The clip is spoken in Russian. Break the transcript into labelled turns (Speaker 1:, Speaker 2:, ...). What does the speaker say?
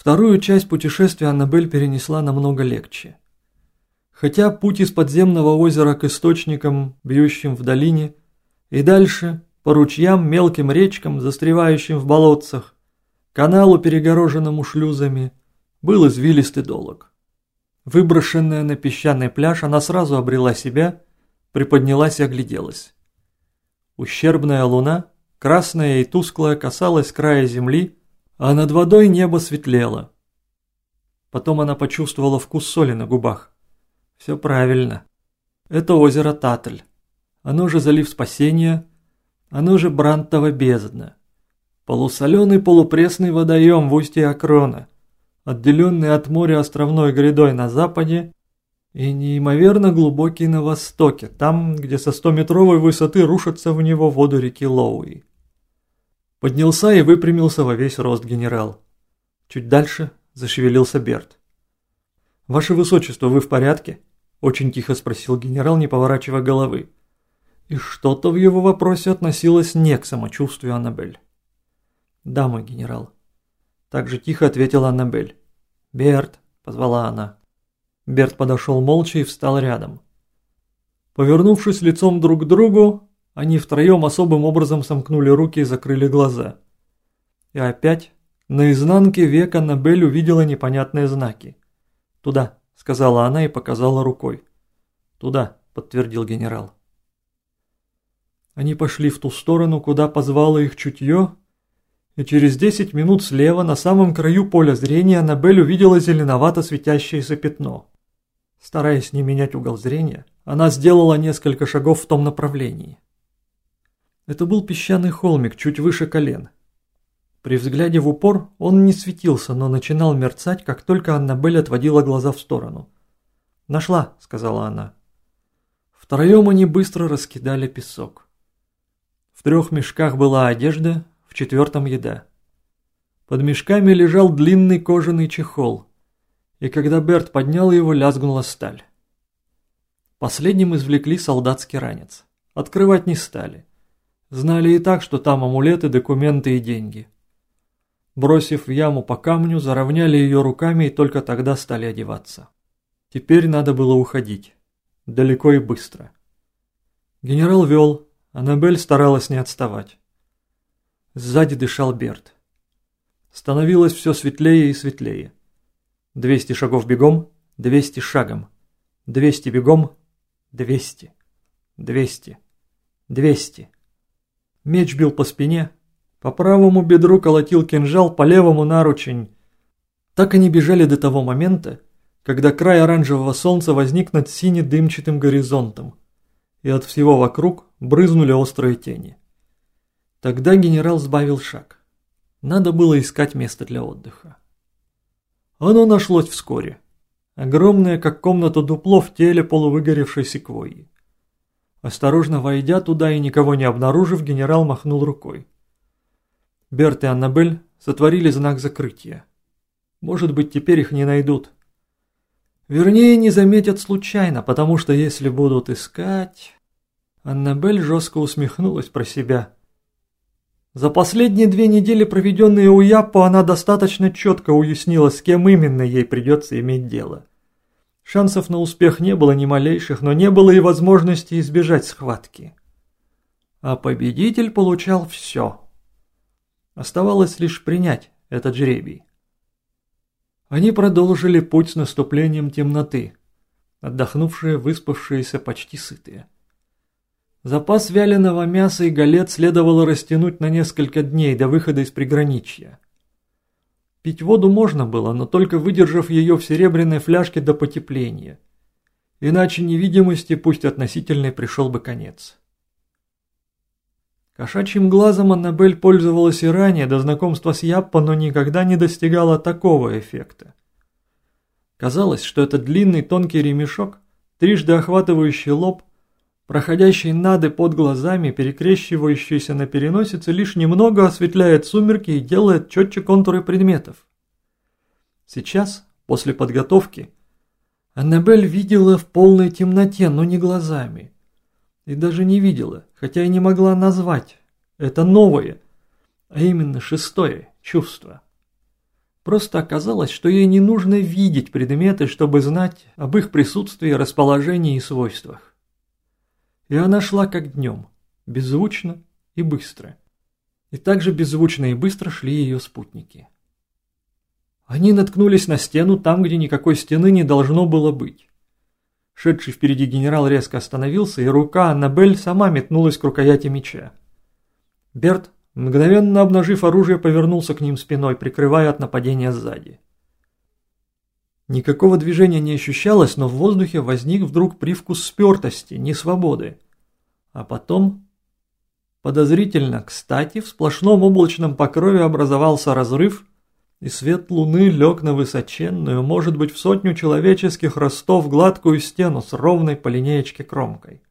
Speaker 1: Вторую часть путешествия Аннабель перенесла намного легче. Хотя путь из подземного озера к источникам, бьющим в долине, и дальше по ручьям, мелким речкам, застревающим в болотцах, каналу, перегороженному шлюзами, был извилистый долог. Выброшенная на песчаный пляж, она сразу обрела себя, приподнялась и огляделась. Ущербная луна, красная и тусклая, касалась края земли, а над водой небо светлело. Потом она почувствовала вкус соли на губах. Все правильно. Это озеро Татль. Оно же залив Спасения, оно же Брантова бездна. Полусоленый полупресный водоем в устье Акрона, отделенный от моря островной грядой на западе и неимоверно глубокий на востоке, там, где со 100-метровой высоты рушатся в него воды реки Лоуи. Поднялся и выпрямился во весь рост генерал. Чуть дальше зашевелился Берт. «Ваше Высочество, вы в порядке?» – очень тихо спросил генерал, не поворачивая головы. И что-то в его вопросе относилось не к самочувствию Аннабель. «Да, мой генерал», – так же тихо ответила Аннабель. «Берт», – позвала она. Берт подошел молча и встал рядом. Повернувшись лицом друг к другу, они втроем особым образом сомкнули руки и закрыли глаза. И опять на изнанке века Аннабель увидела непонятные знаки. «Туда», – сказала она и показала рукой. «Туда», – подтвердил генерал. Они пошли в ту сторону, куда позвало их чутье, и через 10 минут слева, на самом краю поля зрения, Аннабель увидела зеленовато светящееся пятно. Стараясь не менять угол зрения, она сделала несколько шагов в том направлении. Это был песчаный холмик, чуть выше колен. При взгляде в упор он не светился, но начинал мерцать, как только Аннабель отводила глаза в сторону. «Нашла», — сказала она. Втроем они быстро раскидали песок. В 3 мешках была одежда, в 4-м еда. Под мешками лежал длинный кожаный чехол, и когда Берт поднял его, лязгнула сталь. Последним извлекли солдатский ранец. Открывать не стали. Знали и так, что там амулеты, документы и деньги. Бросив в яму по камню, заровняли ее руками и только тогда стали одеваться. Теперь надо было уходить. Далеко и быстро. Генерал вел, Аннабель старалась не отставать. Сзади дышал Берт. Становилось все светлее и светлее. 200 шагов бегом, 200 шагом. 200 бегом, 200. 200. 200. Меч бил по спине. По правому бедру колотил кинжал, по левому наручень. Так они бежали до того момента, когда край оранжевого солнца возник над сине-дымчатым горизонтом, и от всего вокруг брызнули острые тени. Тогда генерал сбавил шаг. Надо было искать место для отдыха. Оно нашлось вскоре. Огромное, как комната, дупло в теле полувыгоревшей секвойи. Осторожно войдя туда и никого не обнаружив, генерал махнул рукой. Берт и Аннабель сотворили знак закрытия. Может быть, теперь их не найдут. Вернее, не заметят случайно, потому что если будут искать... Аннабель жестко усмехнулась про себя. За последние 2 недели, проведенные у Яппо, она достаточно четко уяснила, с кем именно ей придется иметь дело. Шансов на успех не было ни малейших, но не было и возможности избежать схватки. А победитель получал все. Оставалось лишь принять этот жребий. Они продолжили путь с наступлением темноты, отдохнувшие, выспавшиеся, почти сытые. Запас вяленого мяса и галет следовало растянуть на несколько дней до выхода из приграничья. Пить воду можно было, но только выдержав ее в серебряной фляжке до потепления. Иначе невидимости, пусть относительной, пришел бы конец. Кошачьим глазом Аннабель пользовалась и ранее до знакомства с Яппо, но никогда не достигала такого эффекта. Казалось, что этот длинный тонкий ремешок, трижды охватывающий лоб, проходящий над и под глазами, перекрещивающийся на переносице, лишь немного осветляет сумерки и делает четче контуры предметов. Сейчас, после подготовки, Аннабель видела в полной темноте, но не глазами. И даже не видела, хотя и не могла назвать. Это новое, а именно 6-е чувство. Просто оказалось, что ей не нужно видеть предметы, чтобы знать об их присутствии, расположении и свойствах. И она шла как днем, беззвучно и быстро. И также беззвучно и быстро шли ее спутники. Они наткнулись на стену там, где никакой стены не должно было быть. Шедший впереди генерал резко остановился, и рука Аннабель сама метнулась к рукояти меча. Берт, мгновенно обнажив оружие, повернулся к ним спиной, прикрывая от нападения сзади. Никакого движения не ощущалось, но в воздухе возник вдруг привкус спертости, несвободы. А потом, подозрительно кстати, в сплошном облачном покрове образовался разрыв, и свет луны лег на высоченную, может быть, в 100 человеческих ростов гладкую стену с ровной по линеечке кромкой.